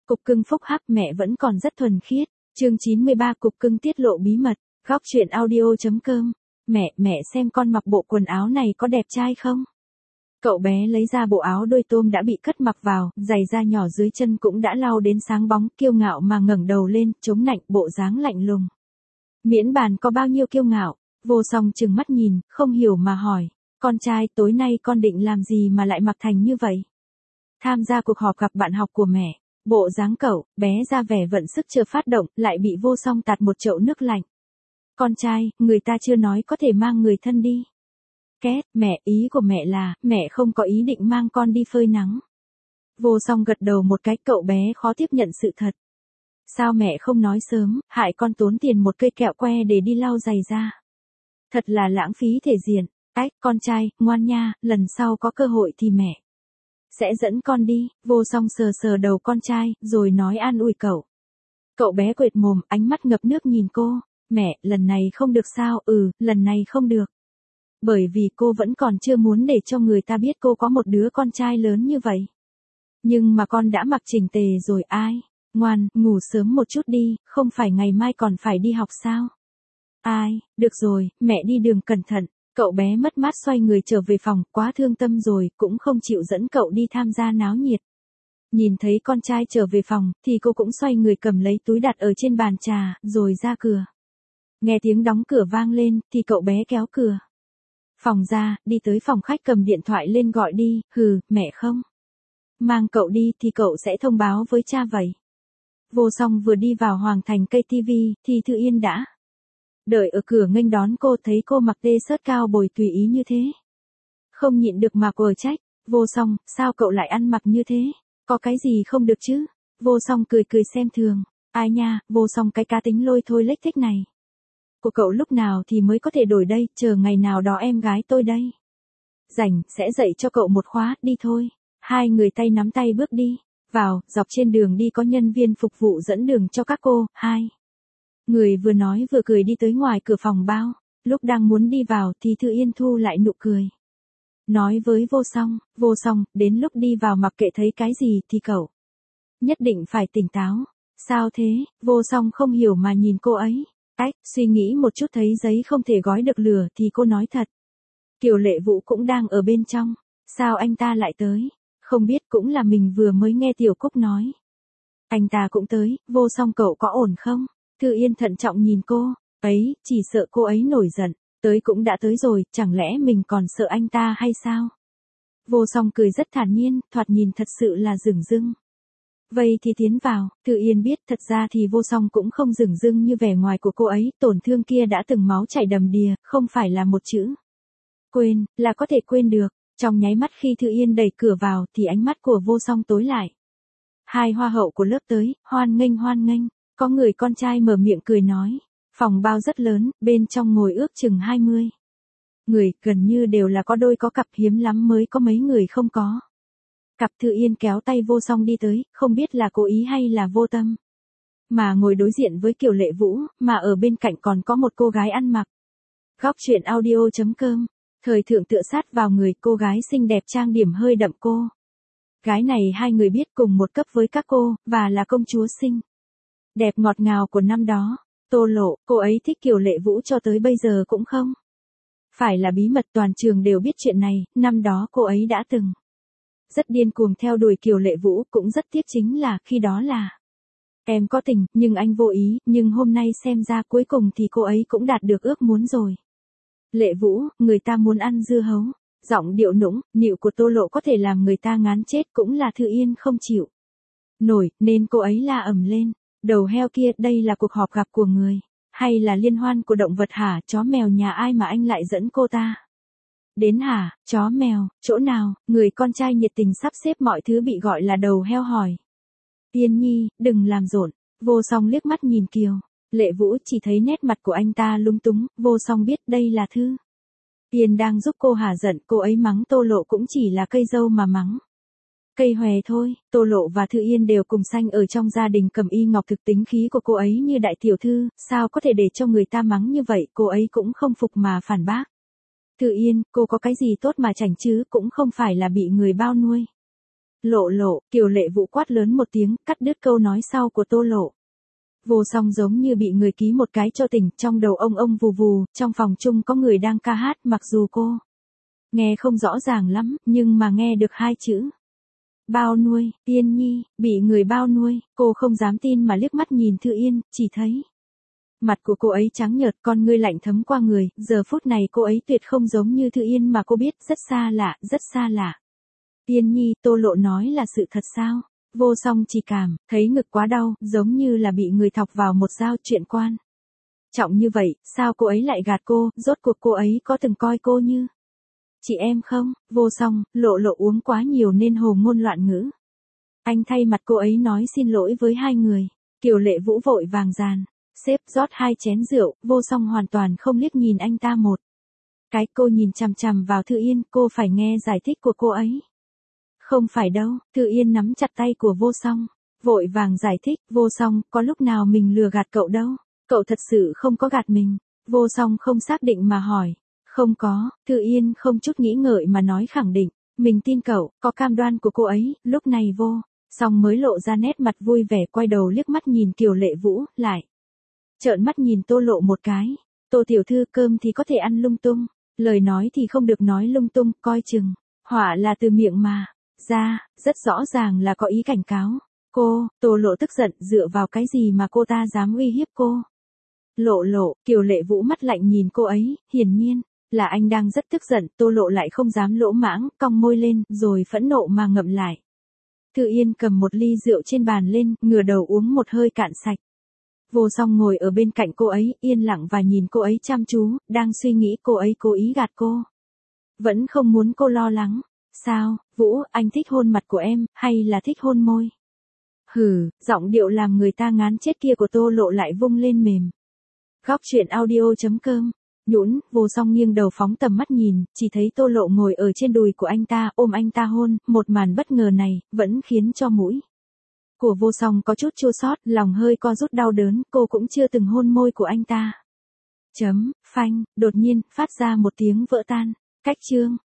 Cục cưng phúc hắc mẹ vẫn còn rất thuần khiết. Chương 93 Cục cưng tiết lộ bí mật. Góc truyện audio.com. Mẹ xem con mặc bộ quần áo này có đẹp trai không? Cậu bé lấy ra bộ áo đôi tôm đã bị cất mặc vào, giày da nhỏ dưới chân cũng đã lau đến sáng bóng, kiêu ngạo mà ngẩng đầu lên, chống nạnh, bộ dáng lạnh lùng. Miễn bàn có bao nhiêu kiêu ngạo, Vô Song trừng mắt nhìn, không hiểu mà hỏi, con trai tối nay con định làm gì mà lại mặc thành như vậy? Tham gia cuộc họp gặp bạn học của mẹ, bộ dáng cậu, bé ra vẻ vận sức chưa phát động, lại bị Vô Song tạt một chậu nước lạnh. Con trai, người ta chưa nói có thể mang người thân đi. Két, mẹ, ý của mẹ là, mẹ không có ý định mang con đi phơi nắng. Vô Song gật đầu một cái, cậu bé khó tiếp nhận sự thật. Sao mẹ không nói sớm, hại con tốn tiền một cây kẹo que để đi lau giày da. Thật là lãng phí thể diện. Ách, con trai, ngoan nha, lần sau có cơ hội thì mẹ sẽ dẫn con đi. Vô Song sờ sờ đầu con trai, rồi nói an ủi cậu. Cậu bé quệt mồm, ánh mắt ngập nước nhìn cô. Mẹ, lần này không được sao? Lần này không được. Bởi vì cô vẫn còn chưa muốn để cho người ta biết cô có một đứa con trai lớn như vậy. Nhưng mà con đã mặc chỉnh tề rồi ai? Ngoan, ngủ sớm một chút đi, không phải ngày mai còn phải đi học sao? Ai, được rồi, mẹ đi đường cẩn thận. Cậu bé mất mát xoay người trở về phòng, quá thương tâm rồi, cũng không chịu dẫn cậu đi tham gia náo nhiệt. Nhìn thấy con trai trở về phòng, thì cô cũng xoay người cầm lấy túi đặt ở trên bàn trà, rồi ra cửa. Nghe tiếng đóng cửa vang lên, thì cậu bé kéo cửa phòng ra, đi tới phòng khách cầm điện thoại lên gọi đi. Mẹ không mang cậu đi thì cậu sẽ thông báo với cha vậy. Vô Song vừa đi vào Hoàng Thành cây TV, thì Thư Yên đã đợi ở cửa nghênh đón cô, thấy cô mặc t-shirt cao bồi tùy ý như thế. Không nhịn được mà quở trách, Vô Song, sao cậu lại ăn mặc như thế? Có cái gì không được chứ? Vô Song cười cười xem thường, ai nha, Vô Song cái cá tính lôi thôi lếch thếch này. Của cậu lúc nào thì mới có thể đổi đây, chờ ngày nào đó em gái tôi đây. Rảnh, sẽ dạy cho cậu một khóa, đi thôi. Hai người tay nắm tay bước đi. Vào, dọc trên đường đi có nhân viên phục vụ dẫn đường cho các cô. Hai người vừa nói vừa cười đi tới ngoài cửa phòng bao. Lúc đang muốn đi vào thì Thư Yên thu lại nụ cười. Nói với Vô Song, đến lúc đi vào mặc kệ thấy cái gì thì cậu nhất định phải tỉnh táo. Sao thế? Vô Song không hiểu mà nhìn cô ấy. Suy nghĩ một chút thấy giấy không thể gói được lửa thì cô nói thật. Kiều Lệ Vũ cũng đang ở bên trong. Sao anh ta lại tới? Không biết, cũng là mình vừa mới nghe Tiểu Cúc nói. Anh ta cũng tới. Vô Song cậu có ổn không? Thư Yên thận trọng nhìn cô. Ấy, chỉ sợ cô ấy nổi giận. Tới cũng đã tới rồi, chẳng lẽ mình còn sợ anh ta hay sao? Vô Song cười rất thản nhiên, thoạt nhìn thật sự là dửng dưng. Vậy thì tiến vào. Thư Yên biết thật ra thì Vô Song cũng không dửng dưng như vẻ ngoài của cô ấy, tổn thương kia đã từng máu chảy đầm đìa, không phải là một chữ quên, là có thể quên được. Trong nháy mắt khi Thư Yên đẩy cửa vào thì ánh mắt của Vô Song tối lại. Hai hoa hậu của lớp tới, hoan nghênh. Có người con trai mở miệng cười nói. Phòng bao rất lớn, bên trong ngồi ước chừng 20 người, gần như đều là có đôi có cặp, hiếm lắm mới có mấy người không có cặp. Thư Yên kéo tay Vô Song đi tới, không biết là cố ý hay là vô tâm, mà ngồi đối diện với Kiều Lệ Vũ, mà ở bên cạnh còn có một cô gái ăn mặc. Góc truyện audio.com. Thời thượng tựa sát vào người, cô gái xinh đẹp trang điểm hơi đậm cô. Gái này hai người biết cùng một cấp với các cô, và là công chúa xinh đẹp ngọt ngào của năm đó. Tô Lộ, cô ấy thích Kiều Lệ Vũ cho tới bây giờ cũng không phải là bí mật, toàn trường đều biết chuyện này. Năm đó cô ấy đã từng rất điên cuồng theo đuổi Kiều Lệ Vũ, cũng rất tiếc chính là khi đó là em có tình, nhưng anh vô ý, nhưng hôm nay xem ra cuối cùng thì cô ấy cũng đạt được ước muốn rồi. Lệ Vũ, người ta muốn ăn dưa hấu. Giọng điệu nũng nịu của Tô Lộ có thể làm người ta ngán chết, cũng là Thư Yên không chịu nổi, nên cô ấy la ầm lên. Đầu heo kia, đây là cuộc họp gặp của người, hay là liên hoan của động vật hả? Chó mèo nhà ai mà anh lại dẫn cô ta đến hả? Chó mèo, chỗ nào? Người con trai nhiệt tình sắp xếp mọi thứ bị gọi là đầu heo hỏi. Yên Nhi, đừng làm rộn. Vô Song liếc mắt nhìn Kiều Lệ Vũ, chỉ thấy nét mặt của anh ta lung túng. Vô Song biết đây là Thư Yên đang giúp cô hả giận. Cô ấy mắng Tô Lộ cũng chỉ là cây dâu mà mắng cây hòe thôi. Tô Lộ và Thư Yên đều cùng sanh ở trong gia đình Cẩm Y Ngọc, thực tính khí của cô ấy như đại tiểu thư, sao có thể để cho người ta mắng như vậy? Cô ấy cũng không phục mà phản bác. Thư Yên, cô có cái gì tốt mà chảnh chứ, cũng không phải là bị người bao nuôi. Lộ lộ, Kiều Lệ Vũ quát lớn một tiếng, cắt đứt câu nói sau của Tô Lộ. Vô Song giống như bị người ký một cái cho tỉnh, trong đầu ông vù vù, trong phòng chung có người đang ca hát, mặc dù cô nghe không rõ ràng lắm, nhưng mà nghe được hai chữ. Bao nuôi, Yên Nhi, bị người bao nuôi, cô không dám tin mà liếc mắt nhìn Thư Yên, chỉ thấy mặt của cô ấy trắng nhợt, con ngươi lạnh thấm qua người, giờ phút này cô ấy tuyệt không giống như Thư Yên mà cô biết, rất xa lạ, rất xa lạ. Yên Nhi, Tô Lộ nói là sự thật sao? Vô Song chỉ cảm thấy ngực quá đau, giống như là bị người thọc vào một dao, chuyện quan trọng như vậy, sao cô ấy lại gạt cô, rốt cuộc cô ấy có từng coi cô như chị em không? Vô Song, Lộ Lộ uống quá nhiều nên hồ ngôn loạn ngữ. Anh thay mặt cô ấy nói xin lỗi với hai người. Kiều Lệ Vũ vội vàng dàn xếp rót hai chén rượu, Vô Song hoàn toàn không liếc nhìn anh ta một cái, cô nhìn chằm chằm vào Thư Yên, cô phải nghe giải thích của cô ấy. Không phải đâu, Thư Yên nắm chặt tay của Vô Song, vội vàng giải thích, Vô Song, có lúc nào mình lừa gạt cậu đâu, cậu thật sự không có gạt mình. Vô Song không xác định mà hỏi, không có, Thư Yên không chút nghĩ ngợi mà nói khẳng định, mình tin cậu, có cam đoan của cô ấy. Lúc này Vô Song mới lộ ra nét mặt vui vẻ, quay đầu liếc mắt nhìn Kiều Lệ Vũ, lại trợn mắt nhìn Tô Lộ một cái. Tô tiểu thư, cơm thì có thể ăn lung tung, lời nói thì không được nói lung tung, coi chừng họa là từ miệng mà ra, rất rõ ràng là có ý cảnh cáo. Cô, Tô Lộ tức giận, dựa vào cái gì mà cô ta dám uy hiếp cô? Lộ Lộ, Kiều Lệ Vũ mắt lạnh nhìn cô ấy, hiển nhiên là anh đang rất tức giận. Tô Lộ lại không dám lỗ mãng, cong môi lên, rồi phẫn nộ mà ngậm lại. Thư Yên cầm một ly rượu trên bàn lên, ngửa đầu uống một hơi cạn sạch. Vô Song ngồi ở bên cạnh cô ấy, yên lặng và nhìn cô ấy chăm chú, đang suy nghĩ cô ấy cố ý gạt cô. Vẫn không muốn cô lo lắng. Sao, Vũ, anh thích hôn mặt của em, hay là thích hôn môi? Hừ, giọng điệu làm người ta ngán chết kia của Tô Lộ lại vung lên mềm. Góc truyện audio.com. Nhũn, Vô Song nghiêng đầu phóng tầm mắt nhìn, chỉ thấy Tô Lộ ngồi ở trên đùi của anh ta, ôm anh ta hôn, một màn bất ngờ này, vẫn khiến cho mũi của Vô Song có chút chua xót, lòng hơi co rút đau đớn, cô cũng chưa từng hôn môi của anh ta. Phanh, đột nhiên, phát ra một tiếng vỡ tan. Cách chương.